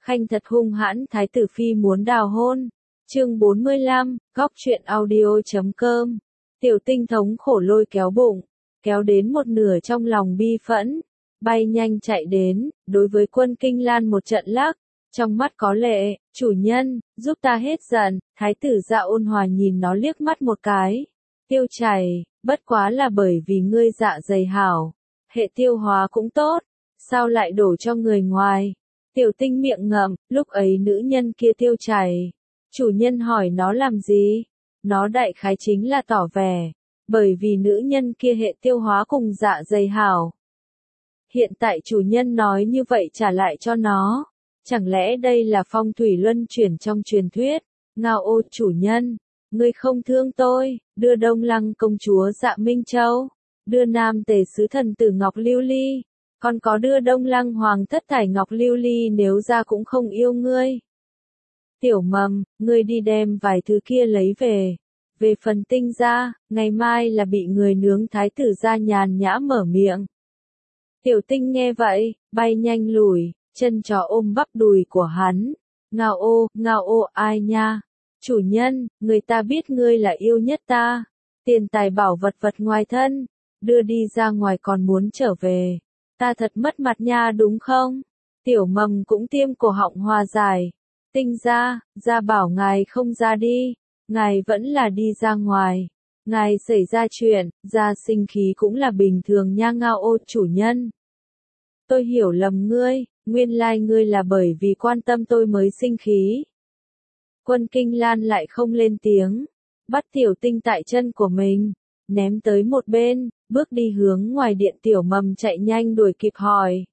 Khanh thật hung hãn, thái tử phi muốn đào hôn. Chương 45, góc truyện audio.com. Tiểu Tinh thống khổ lôi kéo bụng, kéo đến một nửa trong lòng bi phẫn, bay nhanh chạy đến, đối với Quân Kinh Lan một trận lắc, trong mắt có lệ, chủ nhân, giúp ta hết giận. Thái tử Dạ ôn hòa nhìn nó liếc mắt một cái, tiêu chảy, bất quá là bởi vì ngươi dạ dày hảo, hệ tiêu hóa cũng tốt, sao lại đổ cho người ngoài. Tiểu Tinh miệng ngậm, lúc ấy nữ nhân kia tiêu chảy, chủ nhân hỏi nó làm gì, nó đại khái chính là tỏ vẻ, bởi vì nữ nhân kia hệ tiêu hóa cùng dạ dày hảo. Hiện tại chủ nhân nói như vậy trả lại cho nó, chẳng lẽ đây là phong thủy luân chuyển trong truyền thuyết. Ngao ô chủ nhân, ngươi không thương tôi, đưa Đông Lăng công chúa Dạ Minh Châu, đưa Nam Tề sứ thần tử Ngọc Lưu Ly, còn có đưa Đông Lăng hoàng thất Thải Ngọc Lưu Ly nếu ra cũng không yêu ngươi. Tiểu Mầm, ngươi đi đem vài thứ kia lấy về. Về phần Tinh gia, ngày mai là bị người nướng. Thái tử Gia nhàn nhã mở miệng. Tiểu Tinh nghe vậy, bay nhanh lùi, chân chó ôm bắp đùi của hắn. Ngao ô ai nha? Chủ nhân, người ta biết ngươi là yêu nhất ta. Tiền tài bảo vật vật ngoài thân, đưa đi ra ngoài còn muốn trở về. Ta thật mất mặt nha đúng không? Tiểu Mầm cũng tiêm cổ họng hòa giải. Tinh gia bảo ngài không ra đi, ngài vẫn là đi ra ngoài. Ngài xảy ra chuyện, gia sinh khí cũng là bình thường nha. Ngao ô chủ nhân. Tôi hiểu lầm ngươi, nguyên lai ngươi là bởi vì quan tâm tôi mới sinh khí. Quân Kinh Lan lại không lên tiếng, bắt Tiểu Tinh tại chân của mình, ném tới một bên, bước đi hướng ngoài điện. Tiểu Mầm chạy nhanh đuổi kịp hỏi.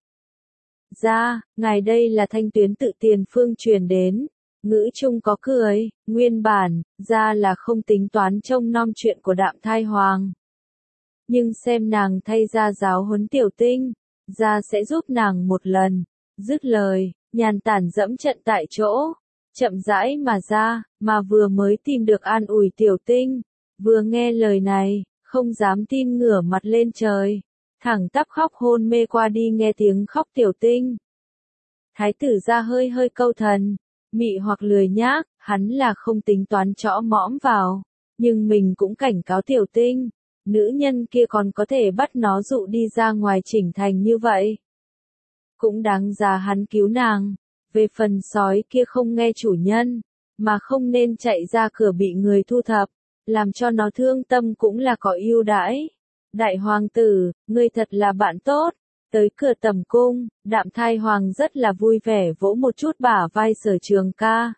Gia, ngài đây là thanh tuyến tự tiền phương truyền đến, ngữ trung có cười, nguyên bản, gia là không tính toán trông nom chuyện của Đạm Thai Hoàng. Nhưng xem nàng thay gia giáo huấn Tiểu Tinh, gia sẽ giúp nàng một lần. Dứt lời, nhàn tản dẫm trận tại chỗ, chậm rãi mà ra, mà vừa mới tìm được an ủi Tiểu Tinh, vừa nghe lời này, không dám tin ngửa mặt lên trời, thẳng tắp khóc hôn mê qua đi. Nghe tiếng khóc Tiểu Tinh, Thái tử Gia hơi hơi câu thần, mị hoặc lười nhác, hắn là không tính toán chõ mõm vào, nhưng mình cũng cảnh cáo Tiểu Tinh, nữ nhân kia còn có thể bắt nó dụ đi ra ngoài chỉnh thành như vậy, cũng đáng giá hắn cứu nàng. Về phần sói kia không nghe chủ nhân, mà không nên chạy ra cửa bị người thu thập, làm cho nó thương tâm cũng là có ưu đãi. Đại hoàng tử, ngươi thật là bạn tốt. Tới cửa tầm cung, Đạm Thai Hoàng rất là vui vẻ vỗ một chút bả vai Sở Trường Ca.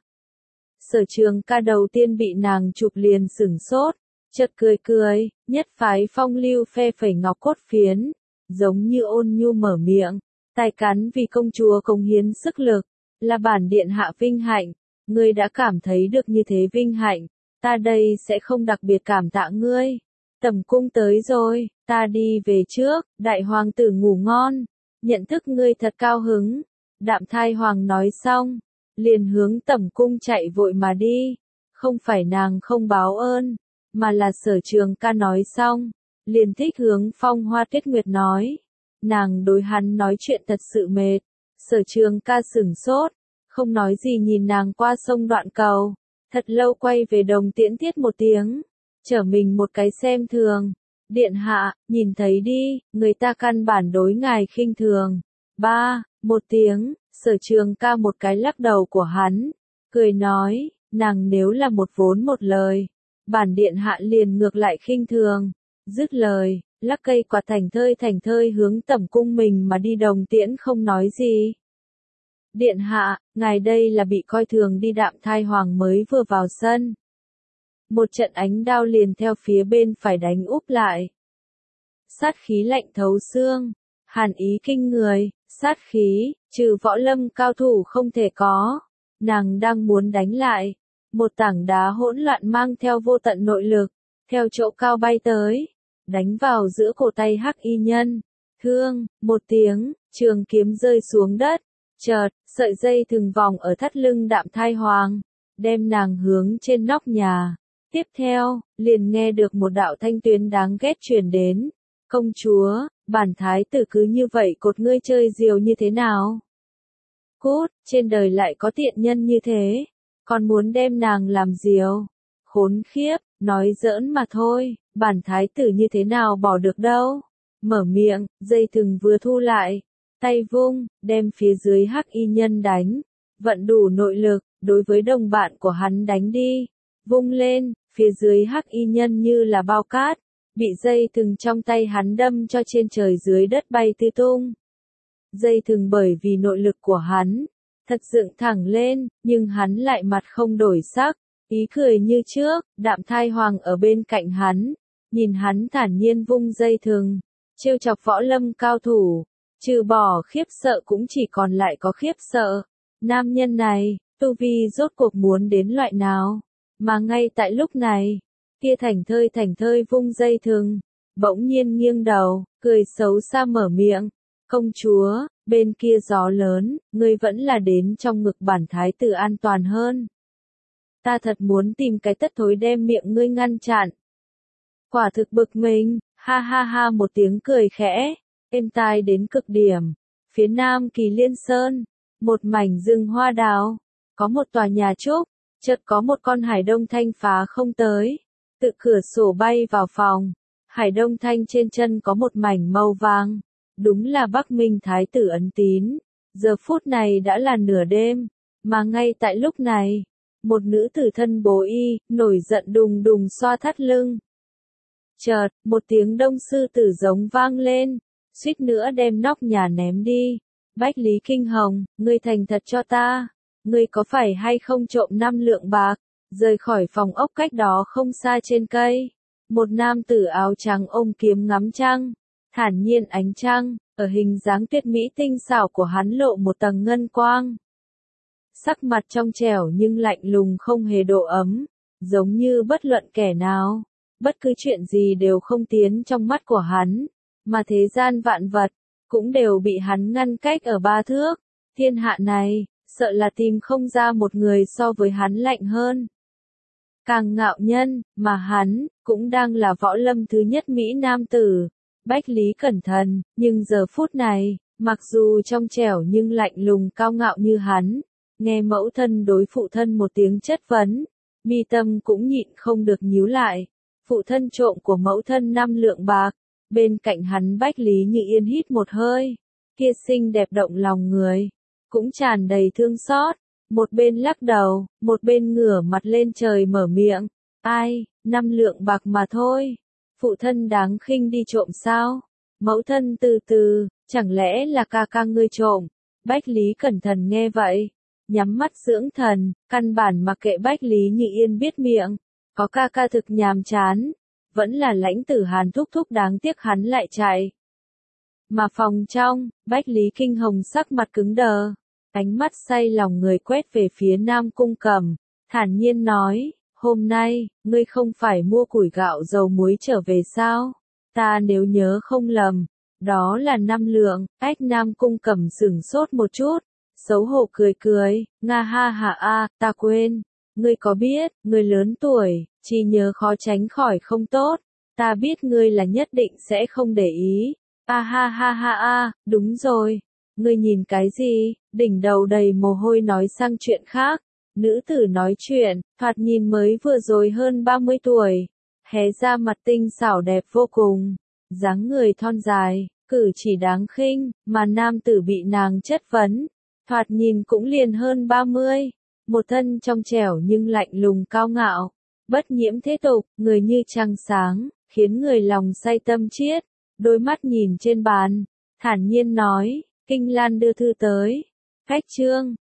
Sở Trường Ca đầu tiên bị nàng chụp liền sửng sốt, chợt cười, nhất phái phong lưu phe phẩy ngọc cốt phiến, giống như ôn nhu mở miệng, tài cán vì công chúa cống hiến sức lực, là bản điện hạ vinh hạnh, ngươi đã cảm thấy được như thế vinh hạnh, ta đây sẽ không đặc biệt cảm tạ ngươi. Tầm cung tới rồi, ta đi về trước. Đại hoàng tử ngủ ngon, nhận thức ngươi thật cao hứng. Đạm Thai Hoàng nói xong, liền hướng tầm cung chạy vội mà đi. Không phải nàng không báo ơn, mà là Sở Trường Ca nói xong, liền thích hướng Phong Hoa Tuyết Nguyệt nói. Nàng đối hắn nói chuyện thật sự mệt. Sở Trường Ca sửng sốt, không nói gì nhìn nàng qua sông Đoạn Cầu, thật lâu quay về Đồng Tiễn Tiết một tiếng, trở mình một cái xem thường. Điện hạ, nhìn thấy đi, người ta căn bản đối ngài khinh thường. Một tiếng, Sở Trường Ca một cái lắc đầu của hắn, cười nói, nàng nếu là một vốn một lời, bản điện hạ liền ngược lại khinh thường. Dứt lời, lắc cây quạt thành thơi hướng tẩm cung mình mà đi. Đồng Tiễn không nói gì. Điện hạ, ngài đây là bị coi thường đi. Đạm Thai Hoàng mới vừa vào sân, một trận ánh đao liền theo phía bên phải đánh úp lại. Sát khí lạnh thấu xương, hàn ý kinh người, sát khí, trừ võ lâm cao thủ không thể có. Nàng đang muốn đánh lại, một tảng đá hỗn loạn mang theo vô tận nội lực, theo chỗ cao bay tới, đánh vào giữa cổ tay hắc y nhân. Thương, một tiếng, trường kiếm rơi xuống đất, chợt, sợi dây thừng vòng ở thắt lưng Đạm Thai Hoàng, đem nàng hướng trên nóc nhà. Tiếp theo, liền nghe được một đạo thanh tuyến đáng ghét truyền đến. Công chúa, bản thái tử cứ như vậy cột ngươi chơi diều như thế nào? Cút, trên đời lại có tiện nhân như thế, còn muốn đem nàng làm diều. Khốn khiếp, nói giỡn mà thôi, bản thái tử như thế nào bỏ được đâu. Mở miệng, dây thừng vừa thu lại, tay vung, đem phía dưới hắc y nhân đánh, vận đủ nội lực, đối với đồng bạn của hắn đánh đi. Vung lên, phía dưới hắc y nhân như là bao cát, bị dây thừng trong tay hắn đâm cho trên trời dưới đất bay tứ tung. Dây thừng bởi vì nội lực của hắn, thật dựng thẳng lên, nhưng hắn lại mặt không đổi sắc, ý cười như trước. Đạm Thai Hoàng ở bên cạnh hắn, nhìn hắn thản nhiên vung dây thừng, trêu chọc võ lâm cao thủ, trừ bỏ khiếp sợ cũng chỉ còn lại có khiếp sợ. Nam nhân này, tu vi rốt cuộc muốn đến loại nào, mà ngay tại lúc này, kia thành thơi vung dây thừng, bỗng nhiên nghiêng đầu, cười xấu xa mở miệng, công chúa, bên kia gió lớn, ngươi vẫn là đến trong ngực bản thái tử an toàn hơn. Ta thật muốn tìm cái tất thối đem miệng ngươi ngăn chặn. Quả thực bực mình, ha ha ha một tiếng cười khẽ, êm tai đến cực điểm. Phía nam Kỳ Liên Sơn, một mảnh rừng hoa đào, có một tòa nhà trúc, chợt có một con hải đông thanh phá không tới, tự cửa sổ bay vào phòng. Hải đông thanh trên chân có một mảnh màu vàng, đúng là Bắc Minh thái tử ấn tín. Giờ phút này đã là nửa đêm, mà ngay tại lúc này, một nữ tử thân bố y, nổi giận đùng đùng xoa thắt lưng. Chợt, một tiếng đông sư tử giống vang lên, suýt nữa đem nóc nhà ném đi. Bách Lý Kinh Hồng, ngươi thành thật cho ta, ngươi có phải hay không trộm 5 lượng bạc? Rời khỏi phòng ốc cách đó không xa trên cây, một nam tử áo trắng ôm kiếm ngắm trăng, thản nhiên ánh trăng, ở hình dáng tuyệt mỹ tinh xảo của hắn lộ một tầng ngân quang. Sắc mặt trong trẻo nhưng lạnh lùng không hề độ ấm, giống như bất luận kẻ nào, bất cứ chuyện gì đều không tiến trong mắt của hắn, mà thế gian vạn vật cũng đều bị hắn ngăn cách ở 3 thước. Thiên hạ này, sợ là tìm không ra một người so với hắn lạnh hơn. Càng ngạo nhân, mà hắn cũng đang là võ lâm thứ nhất mỹ nam tử, Bách Lý Cẩn Thận, nhưng giờ phút này, mặc dù trong trẻo nhưng lạnh lùng cao ngạo như hắn, nghe mẫu thân đối phụ thân một tiếng chất vấn, mi tâm cũng nhịn không được nhíu lại. Phụ thân trộm của mẫu thân 5 lượng bạc, bên cạnh hắn Bách Lý Như Yên hít một hơi, kia xinh đẹp động lòng người, cũng tràn đầy thương xót, một bên lắc đầu, một bên ngửa mặt lên trời mở miệng, ai, 5 lượng bạc mà thôi, phụ thân đáng khinh đi trộm sao? Mẫu thân từ từ, chẳng lẽ là ca ca ngươi trộm? Bách Lý Cẩn Thận nghe vậy, nhắm mắt dưỡng thần, căn bản mặc kệ Bách Lý Như Yên biết miệng, có ca ca thực nhàm chán, vẫn là Lãnh Tử Hàn thúc thúc đáng tiếc hắn lại chạy. Mà phòng trong, Bách Lý Kinh Hồng sắc mặt cứng đờ, ánh mắt say lòng người quét về phía Nam Cung Cẩm, thản nhiên nói, hôm nay, ngươi không phải mua củi gạo dầu muối trở về sao? Ta nếu nhớ không lầm, đó là 5 lượng. Ách Nam Cung Cẩm sửng sốt một chút, xấu hổ cười cười, nga ha ha a, ta quên. Ngươi có biết, ngươi lớn tuổi, trí nhớ khó tránh khỏi không tốt, ta biết ngươi là nhất định sẽ không để ý. A ha ha ha a, đúng rồi. Ngươi nhìn cái gì? Đỉnh đầu đầy mồ hôi nói sang chuyện khác. Nữ tử nói chuyện, thoạt nhìn mới vừa rồi hơn 30 tuổi, hé ra mặt tinh xảo đẹp vô cùng, dáng người thon dài, cử chỉ đáng khinh, mà nam tử bị nàng chất vấn, thoạt nhìn cũng liền hơn 30, một thân trong trẻo nhưng lạnh lùng cao ngạo, bất nhiễm thế tục, người như trăng sáng, khiến người lòng say tâm chiết, đôi mắt nhìn trên bàn, thản nhiên nói, Kinh Lan đưa thư tới, khách trương,